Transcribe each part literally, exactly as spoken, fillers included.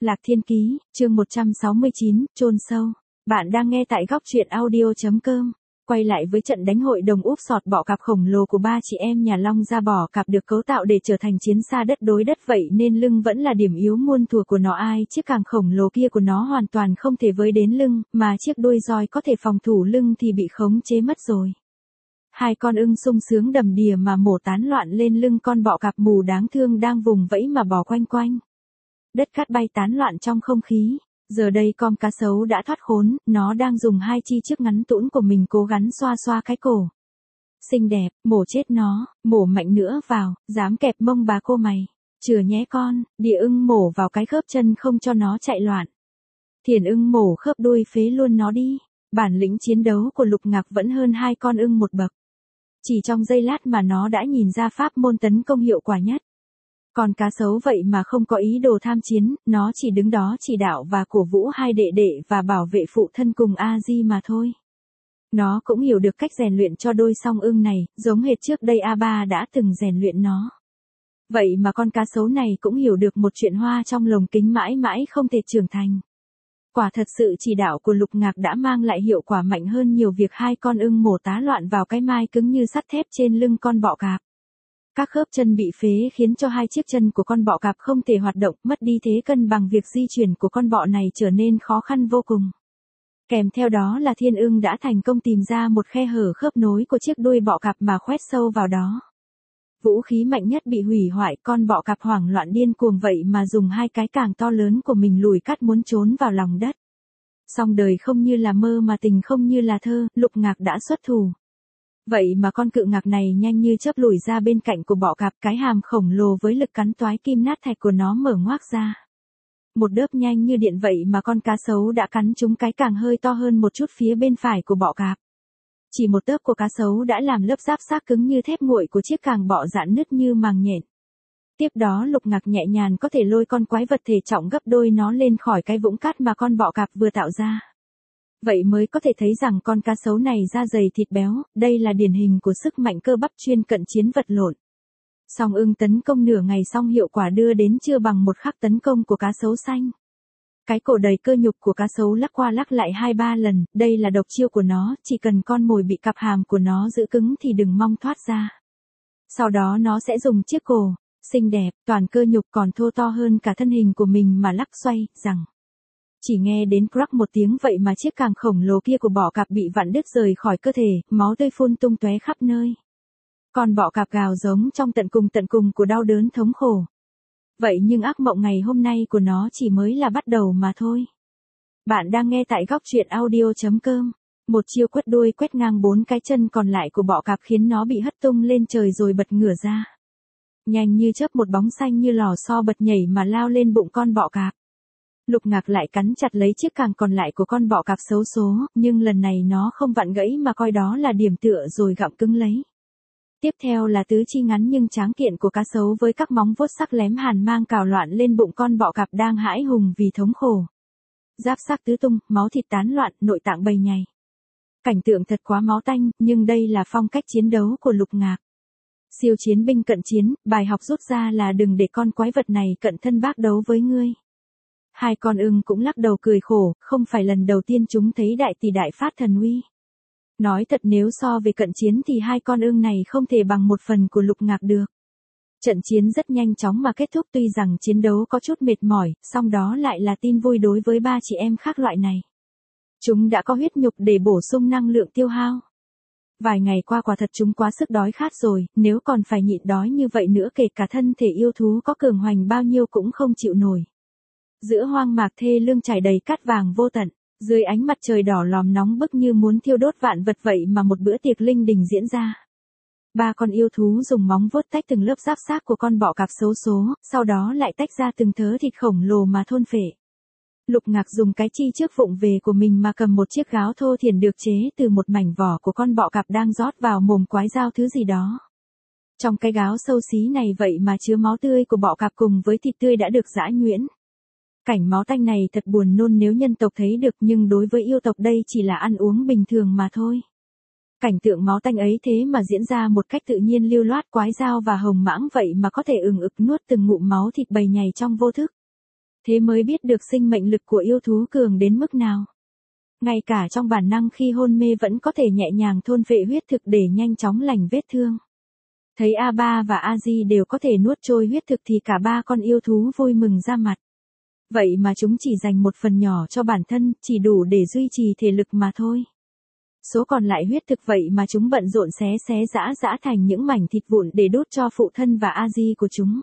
Lạc Thiên Ký, chương một trăm sáu mươi chín, chôn sâu. Bạn đang nghe tại góc truyện audio chấm com. Quay lại với trận đánh hội đồng úp sọt bọ cạp khổng lồ của ba chị em nhà Long Gia. Bọ cạp được cấu tạo để trở thành chiến xa đất đối đất, vậy nên lưng vẫn là điểm yếu muôn thuở của nó. Ai chiếc càng khổng lồ kia của nó hoàn toàn không thể với đến lưng, mà chiếc đuôi roi có thể phòng thủ lưng thì bị khống chế mất rồi. Hai con ưng sung sướng đầm đìa mà mổ tán loạn lên lưng con bọ cạp mù đáng thương đang vùng vẫy mà bò quanh quanh. Đất cát bay tán loạn trong không khí. Giờ đây con cá sấu đã thoát khốn, nó đang dùng hai chi trước ngắn tũn của mình cố gắng xoa xoa cái cổ. Xinh đẹp, mổ chết nó, mổ mạnh nữa vào, dám kẹp mông bà cô mày. Chừa nhé con, địa ưng mổ vào cái khớp chân không cho nó chạy loạn. Thiền ưng mổ khớp đuôi phế luôn nó đi. Bản lĩnh chiến đấu của Lục Ngạc vẫn hơn hai con ưng một bậc. Chỉ trong giây lát mà nó đã nhìn ra pháp môn tấn công hiệu quả nhất. Còn cá sấu vậy mà không có ý đồ tham chiến, nó chỉ đứng đó chỉ đạo và cổ vũ hai đệ đệ và bảo vệ phụ thân cùng A-di mà thôi. Nó cũng hiểu được cách rèn luyện cho đôi song ưng này, giống hệt trước đây A ba đã từng rèn luyện nó. Vậy mà con cá sấu này cũng hiểu được một chuyện hoa trong lồng kính mãi mãi không thể trưởng thành. Quả thật sự chỉ đạo của Lục Ngạc đã mang lại hiệu quả mạnh hơn nhiều việc hai con ưng mổ tá loạn vào cái mai cứng như sắt thép trên lưng con bọ cạp. Các khớp chân bị phế khiến cho hai chiếc chân của con bọ cạp không thể hoạt động, mất đi thế cân bằng, việc di chuyển của con bọ này trở nên khó khăn vô cùng. Kèm theo đó là thiên ưng đã thành công tìm ra một khe hở khớp nối của chiếc đuôi bọ cạp mà khoét sâu vào đó. Vũ khí mạnh nhất bị hủy hoại, con bọ cạp hoảng loạn điên cuồng vậy mà dùng hai cái càng to lớn của mình lùi cắt muốn trốn vào lòng đất. Song đời không như là mơ mà tình không như là thơ, Lục Ngạc đã xuất thủ. Vậy mà con cự ngạc này nhanh như chớp lùi ra bên cạnh của bọ cạp, cái hàm khổng lồ với lực cắn toái kim nát thạch của nó mở ngoác ra. Một đớp nhanh như điện vậy mà con cá sấu đã cắn trúng cái càng hơi to hơn một chút phía bên phải của bọ cạp. Chỉ một tớp của cá sấu đã làm lớp giáp xác cứng như thép nguội của chiếc càng bọ rạn nứt như màng nhện. Tiếp đó Lục Ngạc nhẹ nhàng có thể lôi con quái vật thể trọng gấp đôi nó lên khỏi cái vũng cát mà con bọ cạp vừa tạo ra. Vậy mới có thể thấy rằng con cá sấu này da dày thịt béo, đây là điển hình của sức mạnh cơ bắp chuyên cận chiến vật lộn. Song ưng tấn công nửa ngày xong hiệu quả đưa đến chưa bằng một khắc tấn công của cá sấu xanh. Cái cổ đầy cơ nhục của cá sấu lắc qua lắc lại hai ba lần, đây là độc chiêu của nó, chỉ cần con mồi bị cặp hàm của nó giữ cứng thì đừng mong thoát ra. Sau đó nó sẽ dùng chiếc cổ, xinh đẹp, toàn cơ nhục còn thô to hơn cả thân hình của mình mà lắc xoay, rằng. Chỉ nghe đến crack một tiếng vậy mà chiếc càng khổng lồ kia của bọ cạp bị vặn đứt rời khỏi cơ thể, máu tươi phun tung tóe khắp nơi. Còn bọ cạp gào giống trong tận cùng tận cùng của đau đớn thống khổ. Vậy nhưng ác mộng ngày hôm nay của nó chỉ mới là bắt đầu mà thôi. Bạn đang nghe tại góc truyện audio chấm com. Một chiêu quất đuôi quét ngang bốn cái chân còn lại của bọ cạp khiến nó bị hất tung lên trời rồi bật ngửa ra. Nhanh như chớp một bóng xanh như lò xo bật nhảy mà lao lên bụng con bọ cạp. Lục Ngạc lại cắn chặt lấy chiếc càng còn lại của con bọ cạp xấu số, nhưng lần này nó không vặn gãy mà coi đó là điểm tựa rồi gặm cứng lấy. Tiếp theo là tứ chi ngắn nhưng tráng kiện của cá sấu với các móng vuốt sắc lém hàn mang cào loạn lên bụng con bọ cạp đang hãi hùng vì thống khổ. Giáp xác tứ tung, máu thịt tán loạn, nội tạng bầy nhầy. Cảnh tượng thật quá máu tanh, nhưng đây là phong cách chiến đấu của Lục Ngạc. Siêu chiến binh cận chiến, bài học rút ra là đừng để con quái vật này cận thân bác đấu với ngươi. Hai con ưng cũng lắc đầu cười khổ, không phải lần đầu tiên chúng thấy đại tỷ đại phát thần uy. Nói thật nếu so về cận chiến thì hai con ưng này không thể bằng một phần của Lục Ngạc được. Trận chiến rất nhanh chóng mà kết thúc, tuy rằng chiến đấu có chút mệt mỏi, song đó lại là tin vui đối với ba chị em khác loại này. Chúng đã có huyết nhục để bổ sung năng lượng tiêu hao. Vài ngày qua quả thật chúng quá sức đói khát rồi, nếu còn phải nhịn đói như vậy nữa kể cả thân thể yêu thú có cường hoành bao nhiêu cũng không chịu nổi. Giữa hoang mạc thê lương trải đầy cát vàng vô tận, dưới ánh mặt trời đỏ lòm nóng bức như muốn thiêu đốt vạn vật vậy mà một bữa tiệc linh đình diễn ra. Ba con yêu thú dùng móng vuốt tách từng lớp giáp xác của con bọ cạp xấu số, sau đó lại tách ra từng thớ thịt khổng lồ mà thôn phệ. Lục Ngạc dùng cái chi trước vụng về của mình mà cầm một chiếc gáo thô thiển được chế từ một mảnh vỏ của con bọ cạp đang rót vào mồm quái dao thứ gì đó. Trong cái gáo sâu xí này vậy mà chứa máu tươi của bọ cạp cùng với thịt tươi đã được giã nhuyễn. Cảnh máu tanh này thật buồn nôn nếu nhân tộc thấy được, nhưng đối với yêu tộc đây chỉ là ăn uống bình thường mà thôi. Cảnh tượng máu tanh ấy thế mà diễn ra một cách tự nhiên lưu loát, quái dao và hồng mãng vậy mà có thể ừng ực nuốt từng ngụm máu thịt bầy nhầy trong vô thức. Thế mới biết được sinh mệnh lực của yêu thú cường đến mức nào. Ngay cả trong bản năng khi hôn mê vẫn có thể nhẹ nhàng thôn phệ huyết thực để nhanh chóng lành vết thương. Thấy A ba và A Di đều có thể nuốt trôi huyết thực thì cả ba con yêu thú vui mừng ra mặt. Vậy mà chúng chỉ dành một phần nhỏ cho bản thân, chỉ đủ để duy trì thể lực mà thôi. Số còn lại huyết thực vậy mà chúng bận rộn xé xé giã giã thành những mảnh thịt vụn để đút cho phụ thân và A Di của chúng.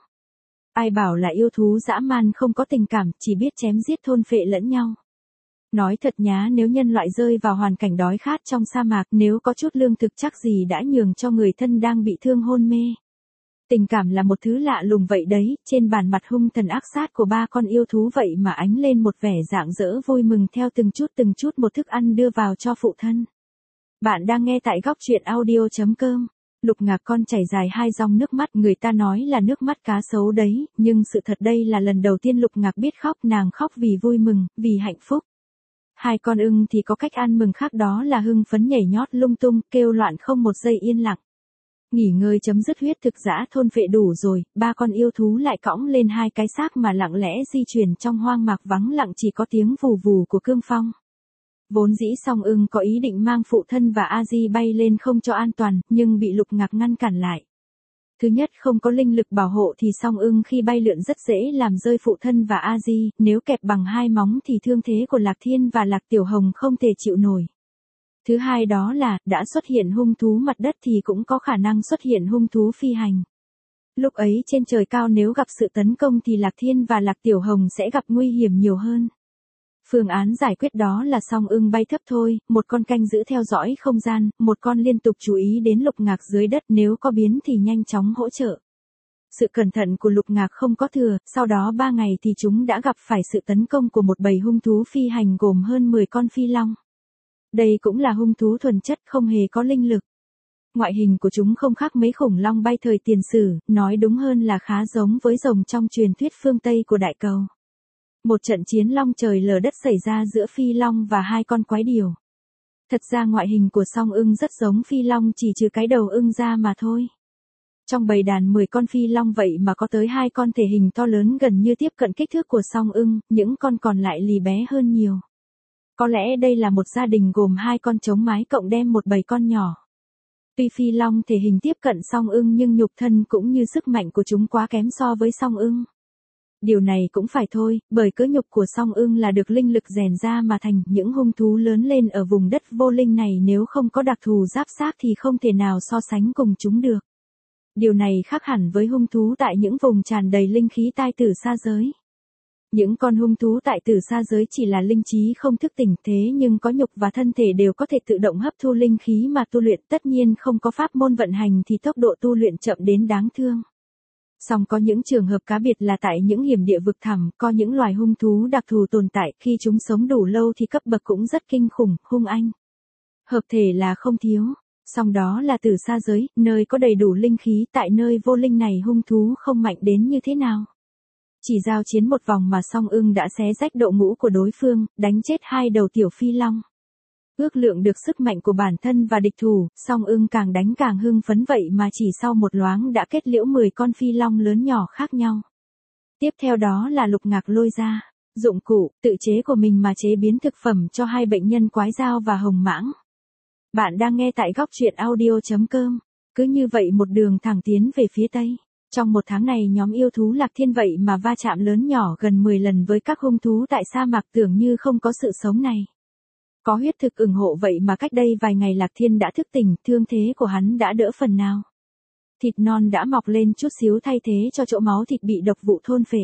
Ai bảo là yêu thú dã man không có tình cảm, chỉ biết chém giết thôn phệ lẫn nhau. Nói thật nhá, nếu nhân loại rơi vào hoàn cảnh đói khát trong sa mạc, nếu có chút lương thực chắc gì đã nhường cho người thân đang bị thương hôn mê. Tình cảm là một thứ lạ lùng vậy đấy, trên bàn mặt hung thần ác sát của ba con yêu thú vậy mà ánh lên một vẻ rạng rỡ vui mừng theo từng chút từng chút một thức ăn đưa vào cho phụ thân. Bạn đang nghe tại góc truyện audio chấm com. Lục Ngạc con chảy dài hai dòng nước mắt, người ta nói là nước mắt cá sấu đấy, nhưng sự thật đây là lần đầu tiên Lục Ngạc biết khóc, nàng khóc vì vui mừng, vì hạnh phúc. Hai con ưng thì có cách ăn mừng khác, đó là hưng phấn nhảy nhót lung tung, kêu loạn không một giây yên lặng. Nghỉ ngơi chấm dứt huyết thực dã thôn phệ đủ rồi, ba con yêu thú lại cõng lên hai cái xác mà lặng lẽ di chuyển trong hoang mạc vắng lặng, chỉ có tiếng vù vù của cương phong. Vốn dĩ Song Ưng có ý định mang phụ thân và A Di bay lên không cho an toàn, nhưng bị Lục Ngạc ngăn cản lại. Thứ nhất, không có linh lực bảo hộ thì Song Ưng khi bay lượn rất dễ làm rơi phụ thân và A Di, nếu kẹp bằng hai móng thì thương thế của Lạc Thiên và Lạc Tiểu Hồng không thể chịu nổi. Thứ hai đó là, đã xuất hiện hung thú mặt đất thì cũng có khả năng xuất hiện hung thú phi hành. Lúc ấy trên trời cao nếu gặp sự tấn công thì Lạc Thiên và Lạc Tiểu Hồng sẽ gặp nguy hiểm nhiều hơn. Phương án giải quyết đó là Song Ưng bay thấp thôi, một con canh giữ theo dõi không gian, một con liên tục chú ý đến Lục Ngạc dưới đất, nếu có biến thì nhanh chóng hỗ trợ. Sự cẩn thận của Lục Ngạc không có thừa, sau đó ba ngày thì chúng đã gặp phải sự tấn công của một bầy hung thú phi hành gồm hơn mười con phi long. Đây cũng là hung thú thuần chất, không hề có linh lực. Ngoại hình của chúng không khác mấy khủng long bay thời tiền sử, nói đúng hơn là khá giống với rồng trong truyền thuyết phương Tây của Đại Cầu. Một trận chiến long trời lở đất xảy ra giữa phi long và hai con quái điểu. Thật ra ngoại hình của Song Ưng rất giống phi long, chỉ trừ cái đầu ưng ra mà thôi. Trong bầy đàn mười con phi long vậy mà có tới hai con thể hình to lớn gần như tiếp cận kích thước của Song Ưng, những con còn lại lì bé hơn nhiều. Có lẽ đây là một gia đình gồm hai con trống mái cộng đem một bầy con nhỏ. Tuy phi long thể hình tiếp cận Song Ưng nhưng nhục thân cũng như sức mạnh của chúng quá kém so với Song Ưng. Điều này cũng phải thôi, bởi cỡ nhục của Song Ưng là được linh lực rèn ra mà thành, những hung thú lớn lên ở vùng đất vô linh này nếu không có đặc thù giáp xác thì không thể nào so sánh cùng chúng được. Điều này khác hẳn với hung thú tại những vùng tràn đầy linh khí tai tử sa giới. Những con hung thú tại tử sa giới chỉ là linh trí không thức tỉnh, thế nhưng có nhục và thân thể đều có thể tự động hấp thu linh khí mà tu luyện, tất nhiên không có pháp môn vận hành thì tốc độ tu luyện chậm đến đáng thương. Song có những trường hợp cá biệt là tại những hiểm địa vực thẳm, có những loài hung thú đặc thù tồn tại, khi chúng sống đủ lâu thì cấp bậc cũng rất kinh khủng, hung anh. Hợp thể là không thiếu, song đó là tử sa giới, nơi có đầy đủ linh khí, tại nơi vô linh này hung thú không mạnh đến như thế nào. Chỉ giao chiến một vòng mà Song Ưng đã xé rách độ ngũ của đối phương, đánh chết hai đầu tiểu phi long. Ước lượng được sức mạnh của bản thân và địch thủ, Song Ưng càng đánh càng hưng phấn vậy mà chỉ sau một loáng đã kết liễu mười con phi long lớn nhỏ khác nhau. Tiếp theo đó là Lục Ngạc lôi ra dụng cụ tự chế của mình mà chế biến thực phẩm cho hai bệnh nhân quái dao và hồng mãng. Bạn đang nghe tại góc truyện audio chấm com. Cứ như vậy một đường thẳng tiến về phía tây. Trong một tháng này nhóm yêu thú Lạc Thiên vậy mà va chạm lớn nhỏ gần mười lần với các hung thú tại sa mạc, tưởng như không có sự sống này. Có huyết thực ủng hộ vậy mà cách đây vài ngày Lạc Thiên đã thức tỉnh, thương thế của hắn đã đỡ phần nào. Thịt non đã mọc lên chút xíu thay thế cho chỗ máu thịt bị độc vụ thôn phệ.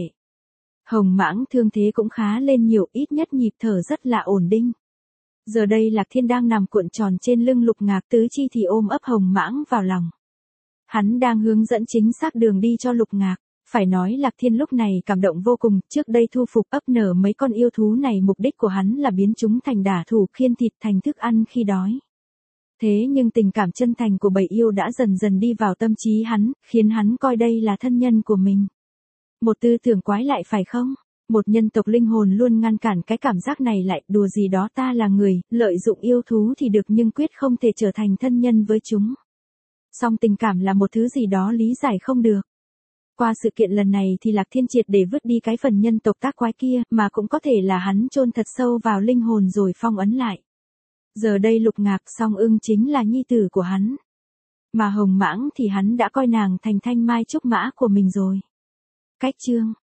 Hồng mãng thương thế cũng khá lên nhiều, ít nhất nhịp thở rất là ổn định. Giờ đây Lạc Thiên đang nằm cuộn tròn trên lưng Lục Ngạc, tứ chi thì ôm ấp hồng mãng vào lòng. Hắn đang hướng dẫn chính xác đường đi cho Lục Ngạc. Phải nói Lạc Thiên lúc này cảm động vô cùng, trước đây thu phục ấp nở mấy con yêu thú này mục đích của hắn là biến chúng thành đả thủ, khiên thịt thành thức ăn khi đói. Thế nhưng tình cảm chân thành của bầy yêu đã dần dần đi vào tâm trí hắn, khiến hắn coi đây là thân nhân của mình. Một tư tưởng quái lại phải không? Một nhân tộc linh hồn luôn ngăn cản cái cảm giác này lại, đùa gì đó, ta là người, lợi dụng yêu thú thì được nhưng quyết không thể trở thành thân nhân với chúng. Song tình cảm là một thứ gì đó lý giải không được. Qua sự kiện lần này thì Lạc Thiên triệt để vứt đi cái phần nhân tộc tác quái kia, mà cũng có thể là hắn chôn thật sâu vào linh hồn rồi phong ấn lại. Giờ đây Lục Ngạc Song Ưng chính là nhi tử của hắn. Mà Hồng Mãng thì hắn đã coi nàng thành thanh mai trúc mã của mình rồi. Cách chương